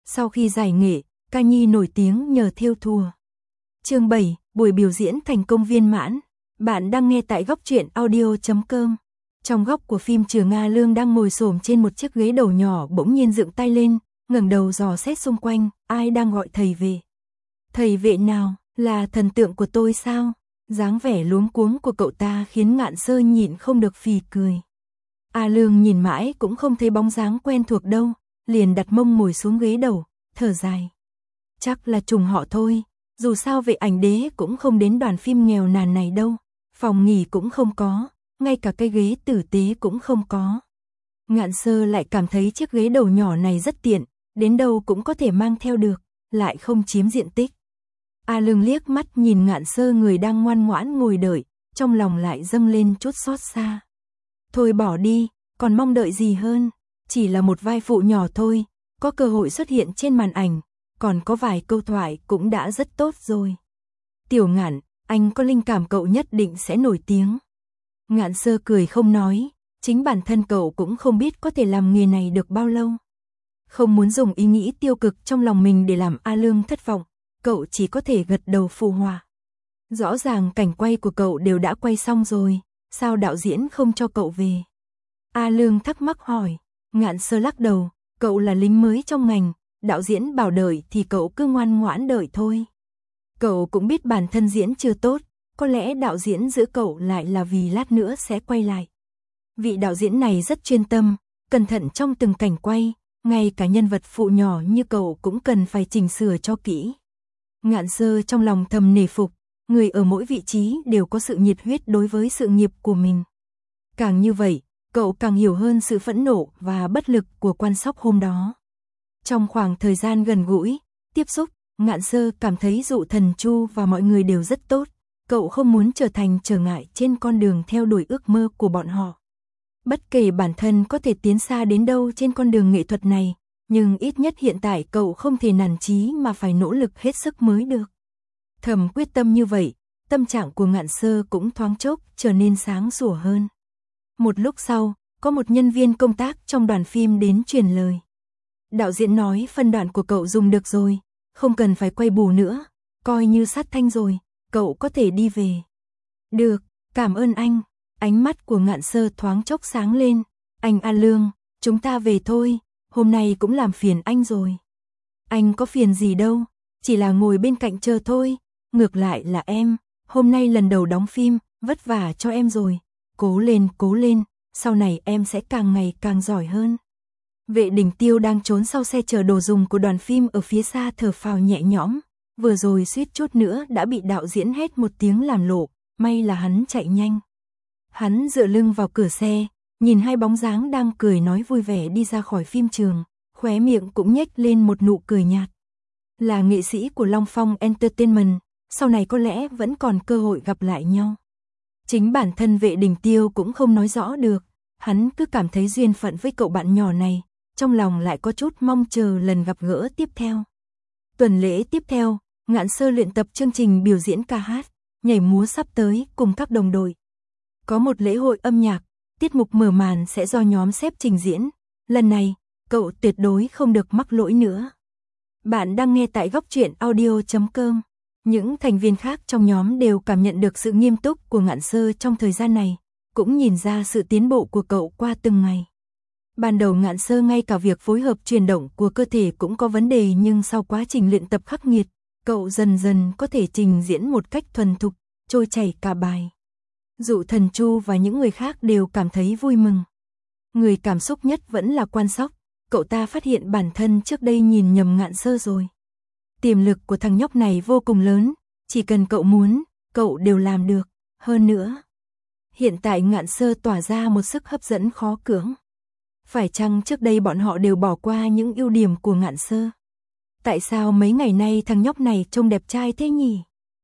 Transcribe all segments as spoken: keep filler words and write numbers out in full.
Sau khi giải nghệ, ca nhi nổi tiếng nhờ thêu thùa. Chương bảy, buổi biểu diễn thành công viên mãn. Bạn đang nghe tại góc truyện audio chấm com. Trong góc của phim Trường A Lương đang ngồi xổm trên một chiếc ghế đầu nhỏ bỗng nhiên dựng tay lên, ngẩng đầu dò xét xung quanh, ai đang gọi thầy về? Thầy vệ nào, là thần tượng của tôi sao? Dáng vẻ luống cuống của cậu ta khiến Ngạn Sơ nhịn không được phì cười. A Lương nhìn mãi cũng không thấy bóng dáng quen thuộc đâu, liền đặt mông ngồi xuống ghế đầu, thở dài. Chắc là trùng họ thôi, dù sao Vệ Ảnh Đế cũng không đến đoàn phim nghèo nàn này đâu, phòng nghỉ cũng không có, ngay cả cái ghế tử tế cũng không có. Ngạn Sơ lại cảm thấy chiếc ghế đầu nhỏ này rất tiện, đến đâu cũng có thể mang theo được, lại không chiếm diện tích. A Lương liếc mắt nhìn Ngạn Sơ người đang ngoan ngoãn ngồi đợi, trong lòng lại dâng lên chút xót xa. Thôi bỏ đi, còn mong đợi gì hơn, chỉ là một vai phụ nhỏ thôi, có cơ hội xuất hiện trên màn ảnh, còn có vài câu thoại cũng đã rất tốt rồi. Tiểu Ngạn, anh có linh cảm cậu nhất định sẽ nổi tiếng. Ngạn Sơ cười không nói, chính bản thân cậu cũng không biết có thể làm nghề này được bao lâu. Không muốn dùng ý nghĩ tiêu cực trong lòng mình để làm A Lương thất vọng, cậu chỉ có thể gật đầu phụ họa. Rõ ràng cảnh quay của cậu đều đã quay xong rồi, sao đạo diễn không cho cậu về? A Lương thắc mắc hỏi. Ngạn Sơ lắc đầu, cậu là lính mới trong ngành, đạo diễn bảo đợi thì cậu cứ ngoan ngoãn đợi thôi. Cậu cũng biết bản thân diễn chưa tốt, có lẽ đạo diễn giữ cậu lại là vì lát nữa sẽ quay lại. Vị đạo diễn này rất chuyên tâm, cẩn thận trong từng cảnh quay, ngay cả nhân vật phụ nhỏ như cậu cũng cần phải chỉnh sửa cho kỹ. Ngạn Sơ trong lòng thầm nể phục, người ở mỗi vị trí đều có sự nhiệt huyết đối với sự nghiệp của mình. Càng như vậy, cậu càng hiểu hơn sự phẫn nộ và bất lực của Quan Sóc hôm đó. Trong khoảng thời gian gần gũi, tiếp xúc, Ngạn Sơ cảm thấy Dụ Thần Chu và mọi người đều rất tốt, cậu không muốn trở thành trở ngại trên con đường theo đuổi ước mơ của bọn họ. Bất kể bản thân có thể tiến xa đến đâu trên con đường nghệ thuật này, nhưng ít nhất hiện tại cậu không thể nản chí mà phải nỗ lực hết sức mới được. Thầm quyết tâm như vậy, tâm trạng của Ngạn Sơ cũng thoáng chốc trở nên sáng sủa hơn. Một lúc sau, có một nhân viên công tác trong đoàn phim đến truyền lời. Đạo diễn nói phân đoạn của cậu dùng được rồi, không cần phải quay bù nữa, coi như sát thanh rồi, cậu có thể đi về. Được, cảm ơn anh. Ánh mắt của Ngạn Sơ thoáng chốc sáng lên. Anh A Lương, chúng ta về thôi, hôm nay cũng làm phiền anh rồi. Anh có phiền gì đâu, chỉ là ngồi bên cạnh chờ thôi, ngược lại là em, hôm nay lần đầu đóng phim, vất vả cho em rồi. Cố lên, cố lên, sau này em sẽ càng ngày càng giỏi hơn. Vệ Đình Tiêu đang trốn sau xe chở đồ dùng của đoàn phim ở phía xa thở phào nhẹ nhõm, vừa rồi suýt chút nữa đã bị đạo diễn hét một tiếng làm lộ, may là hắn chạy nhanh. Hắn dựa lưng vào cửa xe, nhìn hai bóng dáng đang cười nói vui vẻ đi ra khỏi phim trường, khóe miệng cũng nhếch lên một nụ cười nhạt. Là nghệ sĩ của Long Phong Entertainment, sau này có lẽ vẫn còn cơ hội gặp lại nhau. Chính bản thân Vệ Đình Tiêu cũng không nói rõ được, hắn cứ cảm thấy duyên phận với cậu bạn nhỏ này, trong lòng lại có chút mong chờ lần gặp gỡ tiếp theo. Tuần lễ tiếp theo, Ngạn Sơ luyện tập chương trình biểu diễn ca hát, nhảy múa sắp tới cùng các đồng đội. Có một lễ hội âm nhạc, tiết mục mở màn sẽ do nhóm xếp trình diễn, lần này, cậu tuyệt đối không được mắc lỗi nữa. Bạn đang nghe tại góc truyện audio chấm com. Những thành viên khác trong nhóm đều cảm nhận được sự nghiêm túc của Ngạn Sơ trong thời gian này, cũng nhìn ra sự tiến bộ của cậu qua từng ngày. Ban đầu Ngạn Sơ ngay cả việc phối hợp chuyển động của cơ thể cũng có vấn đề, nhưng sau quá trình luyện tập khắc nghiệt, cậu dần dần có thể trình diễn một cách thuần thục, trôi chảy cả bài. Dụ Thần Chu và những người khác đều cảm thấy vui mừng. Người cảm xúc nhất vẫn là Quan Sóc, cậu ta phát hiện bản thân trước đây nhìn nhầm Ngạn Sơ rồi. Tiềm lực của thằng nhóc này vô cùng lớn, chỉ cần cậu muốn, cậu đều làm được, hơn nữa. Hiện tại Ngạn Sơ tỏa ra một sức hấp dẫn khó cưỡng. Phải chăng trước đây bọn họ đều bỏ qua những ưu điểm của Ngạn Sơ? Tại sao mấy ngày nay thằng nhóc này trông đẹp trai thế nhỉ?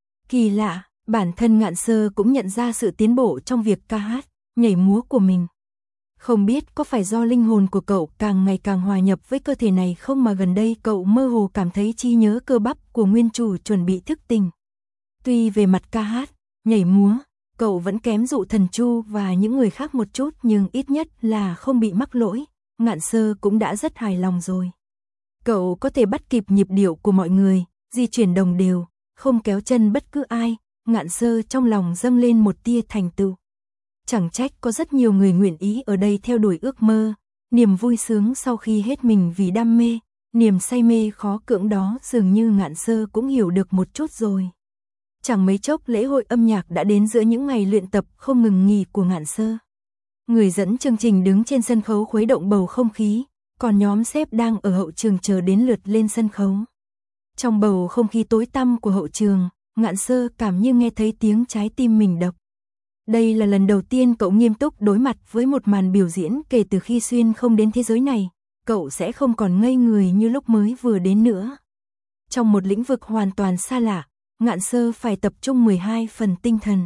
Kỳ lạ, bản thân Ngạn Sơ cũng nhận ra sự tiến bộ trong việc ca hát, nhảy múa của mình. Không biết có phải do linh hồn của cậu càng ngày càng hòa nhập với cơ thể này không mà gần đây cậu mơ hồ cảm thấy trí nhớ cơ bắp của nguyên chủ chuẩn bị thức tỉnh. Tuy về mặt ca hát, nhảy múa, cậu vẫn kém Dụ Thần Chu và những người khác một chút, nhưng ít nhất là không bị mắc lỗi, Ngạn Sơ cũng đã rất hài lòng rồi. Cậu có thể bắt kịp nhịp điệu của mọi người, di chuyển đồng đều, không kéo chân bất cứ ai, Ngạn Sơ trong lòng dâng lên một tia thành tựu. Chẳng trách có rất nhiều người nguyện ý ở đây theo đuổi ước mơ, niềm vui sướng sau khi hết mình vì đam mê, niềm say mê khó cưỡng đó dường như Ngạn Sơ cũng hiểu được một chút rồi. Chẳng mấy chốc lễ hội âm nhạc đã đến giữa những ngày luyện tập không ngừng nghỉ của Ngạn Sơ. Người dẫn chương trình đứng trên sân khấu khuấy động bầu không khí, còn nhóm sếp đang ở hậu trường chờ đến lượt lên sân khấu. Trong bầu không khí tối tăm của hậu trường, Ngạn Sơ cảm như nghe thấy tiếng trái tim mình đập. Đây là lần đầu tiên cậu nghiêm túc đối mặt với một màn biểu diễn kể từ khi xuyên không đến thế giới này, cậu sẽ không còn ngây người như lúc mới vừa đến nữa. Trong một lĩnh vực hoàn toàn xa lạ, Ngạn Sơ phải tập trung mười hai phần tinh thần.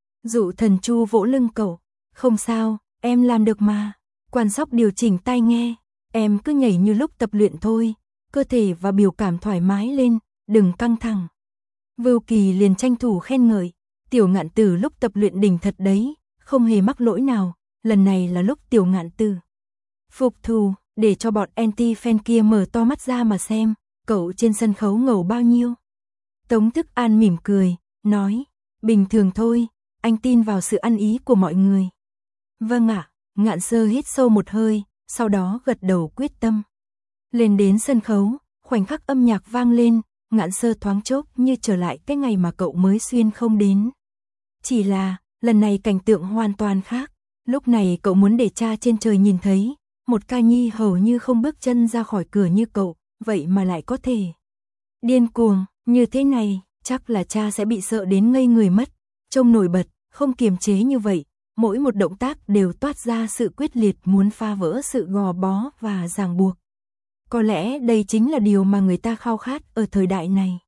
Dụ Thần Chu vỗ lưng cậu, không sao, em làm được mà. Quan Sóc điều chỉnh tai nghe, em cứ nhảy như lúc tập luyện thôi, cơ thể và biểu cảm thoải mái lên, đừng căng thẳng. Vưu Kỳ liền tranh thủ khen ngợi, Tiểu Ngạn Tử lúc tập luyện đỉnh thật đấy, không hề mắc lỗi nào, lần này là lúc Tiểu Ngạn Tử phục thù, để cho bọn anti-fan kia mở to mắt ra mà xem, cậu trên sân khấu ngầu bao nhiêu. Tống Thức An mỉm cười, nói, bình thường thôi, anh tin vào sự ăn ý của mọi người. Vâng ạ, Ngạn Sơ hít sâu một hơi, sau đó gật đầu quyết tâm. Lên đến sân khấu, khoảnh khắc âm nhạc vang lên, Ngạn Sơ thoáng chốc như trở lại cái ngày mà cậu mới xuyên không đến. Chỉ là, lần này cảnh tượng hoàn toàn khác, lúc này cậu muốn để cha trên trời nhìn thấy, một ca nhi hầu như không bước chân ra khỏi cửa như cậu, vậy mà lại có thể điên cuồng như thế này, chắc là cha sẽ bị sợ đến ngây người mất. Trông nổi bật, không kiềm chế như vậy, mỗi một động tác đều toát ra sự quyết liệt muốn phá vỡ sự gò bó và ràng buộc. Có lẽ đây chính là điều mà người ta khao khát ở thời đại này.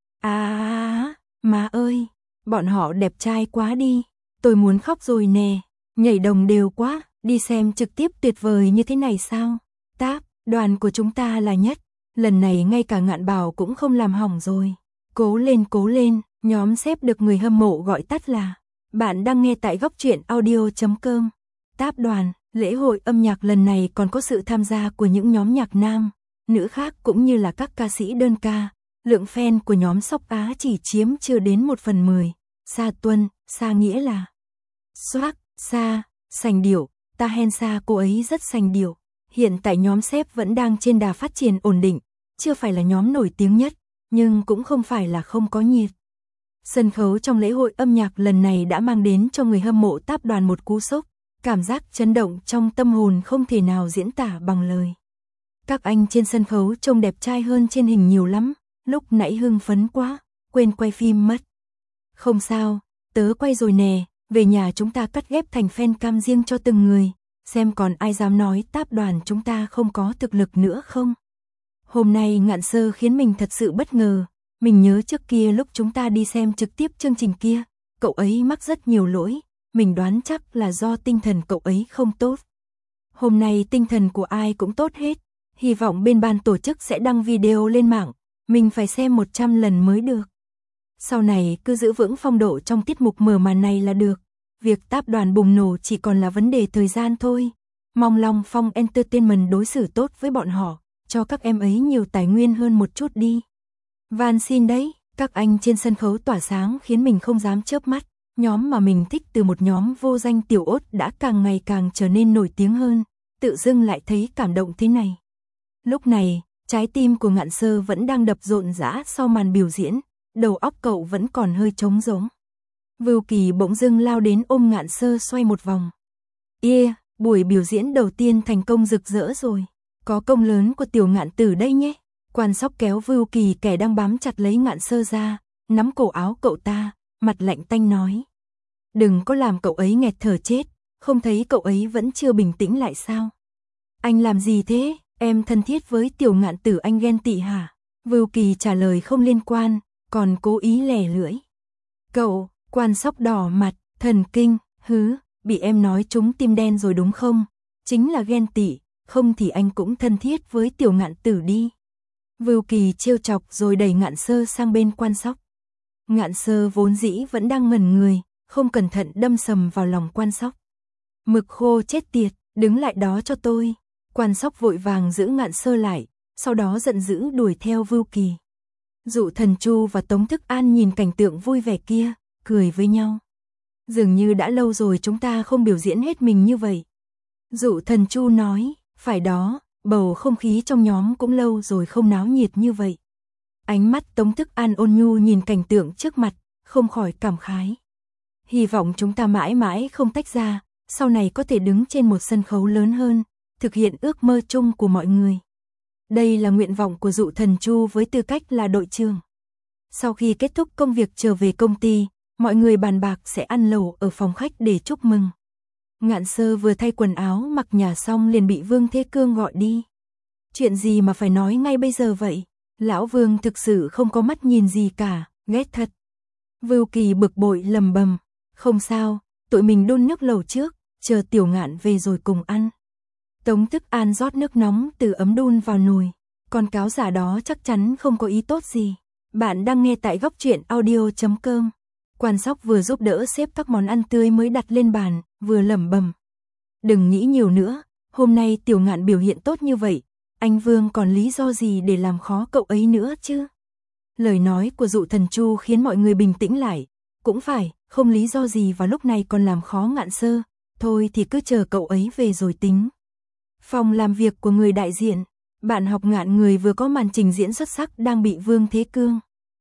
À, má ơi, bọn họ đẹp trai quá đi, tôi muốn khóc rồi nè, nhảy đồng đều quá, đi xem trực tiếp tuyệt vời như thế này sao? Táp, đoàn của chúng ta là nhất, lần này ngay cả Ngạn Bảo cũng không làm hỏng rồi. Cố lên cố lên, nhóm sếp được người hâm mộ gọi tắt là. Bạn đang nghe tại góc truyện audio chấm com. Táp đoàn, lễ hội âm nhạc lần này còn có sự tham gia của những nhóm nhạc nam, nữ khác cũng như là các ca sĩ đơn ca. Lượng fan của nhóm Sóc Á chỉ chiếm chưa đến một phần mười. Sa Tuân, Sa nghĩa là Soác, Sa, sành điệu, ta hen Sa cô ấy rất sành điệu. Hiện tại nhóm sếp vẫn đang trên đà phát triển ổn định, chưa phải là nhóm nổi tiếng nhất, nhưng cũng không phải là không có nhiệt. Sân khấu trong lễ hội âm nhạc lần này đã mang đến cho người hâm mộ Táp đoàn một cú sốc, cảm giác chấn động trong tâm hồn không thể nào diễn tả bằng lời. Các anh trên sân khấu trông đẹp trai hơn trên hình nhiều lắm, lúc nãy hưng phấn quá, quên quay phim mất. Không sao, tớ quay rồi nè, về nhà chúng ta cắt ghép thành fan cam riêng cho từng người, xem còn ai dám nói Táp đoàn chúng ta không có thực lực nữa không. Hôm nay Ngạn Sơ khiến mình thật sự bất ngờ. Mình nhớ trước kia lúc chúng ta đi xem trực tiếp chương trình kia, cậu ấy mắc rất nhiều lỗi, mình đoán chắc là do tinh thần cậu ấy không tốt. Hôm nay tinh thần của ai cũng tốt hết, hy vọng bên ban tổ chức sẽ đăng video lên mạng, mình phải xem một trăm lần mới được. Sau này cứ giữ vững phong độ trong tiết mục mở màn này là được, việc Táp đoàn bùng nổ chỉ còn là vấn đề thời gian thôi. Mong Long Phong Entertainment đối xử tốt với bọn họ, cho các em ấy nhiều tài nguyên hơn một chút đi. Van xin đấy, các anh trên sân khấu tỏa sáng khiến mình không dám chớp mắt, nhóm mà mình thích từ một nhóm vô danh tiểu ốt đã càng ngày càng trở nên nổi tiếng hơn, tự dưng lại thấy cảm động thế này. Lúc này, trái tim của Ngạn Sơ vẫn đang đập rộn rã sau màn biểu diễn, đầu óc cậu vẫn còn hơi trống rỗng. Vưu Kỳ bỗng dưng lao đến ôm Ngạn Sơ xoay một vòng. Yeah, buổi biểu diễn đầu tiên thành công rực rỡ rồi, có công lớn của Tiểu Ngạn Tử đây nhé. Quan Sóc kéo Vưu Kỳ kẻ đang bám chặt lấy Ngạn Sơ ra, nắm cổ áo cậu ta, mặt lạnh tanh nói. Đừng có làm cậu ấy nghẹt thở chết, không thấy cậu ấy vẫn chưa bình tĩnh lại sao? Anh làm gì thế, em thân thiết với Tiểu Ngạn Tử anh ghen tị hả? Vưu Kỳ trả lời không liên quan, còn cố ý lẻ lưỡi. Cậu, Quan Sóc đỏ mặt, thần kinh, hứ, bị em nói trúng tim đen rồi đúng không? Chính là ghen tị, không thì anh cũng thân thiết với Tiểu Ngạn Tử đi. Vưu Kỳ trêu chọc rồi đẩy Ngạn Sơ sang bên Quan Sóc. Ngạn Sơ vốn dĩ vẫn đang ngẩn người, không cẩn thận đâm sầm vào lòng Quan Sóc. Mực khô chết tiệt, đứng lại đó cho tôi. Quan Sóc vội vàng giữ Ngạn Sơ lại, sau đó giận dữ đuổi theo Vưu Kỳ. Dụ Thần Chu và Tống Thức An nhìn cảnh tượng vui vẻ kia, cười với nhau. Dường như đã lâu rồi chúng ta không biểu diễn hết mình như vậy. Dụ Thần Chu nói, phải đó, bầu không khí trong nhóm cũng lâu rồi không náo nhiệt như vậy. Ánh mắt Tống Thức An ôn nhu nhìn cảnh tượng trước mặt, không khỏi cảm khái. Hy vọng chúng ta mãi mãi không tách ra, sau này có thể đứng trên một sân khấu lớn hơn, thực hiện ước mơ chung của mọi người. Đây là nguyện vọng của Dụ Thần Chu với tư cách là đội trưởng. Sau khi kết thúc công việc trở về công ty, mọi người bàn bạc sẽ ăn lẩu ở phòng khách để chúc mừng. Ngạn Sơ vừa thay quần áo mặc nhà xong liền bị Vương Thế Cương gọi đi. Chuyện gì mà phải nói ngay bây giờ vậy? Lão Vương thực sự không có mắt nhìn gì cả, ghét thật. Vưu Kỳ bực bội lầm bầm, không sao, tụi mình đun nước lẩu trước, chờ Tiểu Ngạn về rồi cùng ăn. Tống Thức An rót nước nóng từ ấm đun vào nồi, con cáo giả đó chắc chắn không có ý tốt gì. Bạn đang nghe tại góc truyện audio chấm com. Quan Sóc vừa giúp đỡ xếp các món ăn tươi mới đặt lên bàn, vừa lẩm bẩm. Đừng nghĩ nhiều nữa, hôm nay Tiểu Ngạn biểu hiện tốt như vậy, anh Vương còn lý do gì để làm khó cậu ấy nữa chứ? Lời nói của Dụ Thần Chu khiến mọi người bình tĩnh lại. Cũng phải, không lý do gì vào lúc này còn làm khó Ngạn Sơ, thôi thì cứ chờ cậu ấy về rồi tính. Phòng làm việc của người đại diện, bạn học Ngạn người vừa có màn trình diễn xuất sắc đang bị Vương Thế Cương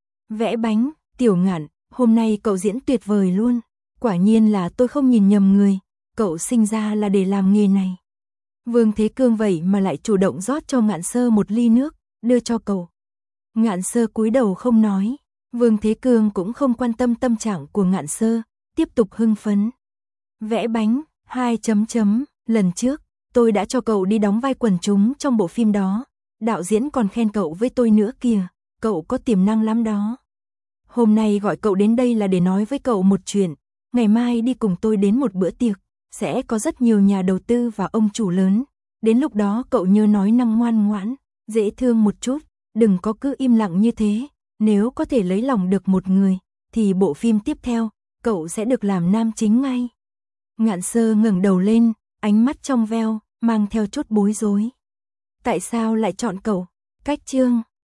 vẽ bánh. Tiểu Ngạn, hôm nay cậu diễn tuyệt vời luôn, quả nhiên là tôi không nhìn nhầm người, cậu sinh ra là để làm nghề này. Vương Thế Cương vậy mà lại chủ động rót cho Ngạn Sơ một ly nước, đưa cho cậu. Ngạn Sơ cúi đầu không nói, Vương Thế Cương cũng không quan tâm tâm trạng của Ngạn Sơ, tiếp tục hưng phấn. Vẽ bánh, hai chấm chấm, lần trước, tôi đã cho cậu đi đóng vai quần chúng trong bộ phim đó, đạo diễn còn khen cậu với tôi nữa kìa, cậu có tiềm năng lắm đó. Hôm nay gọi cậu đến đây là để nói với cậu một chuyện, ngày mai đi cùng tôi đến một bữa tiệc, sẽ có rất nhiều nhà đầu tư và ông chủ lớn, đến lúc đó cậu nhớ nói năng ngoan ngoãn, dễ thương một chút, đừng có cứ im lặng như thế, nếu có thể lấy lòng được một người, thì bộ phim tiếp theo, cậu sẽ được làm nam chính ngay. Ngạn Sơ ngẩng đầu lên, ánh mắt trong veo, mang theo chút bối rối. Tại sao lại chọn cậu? Cách chương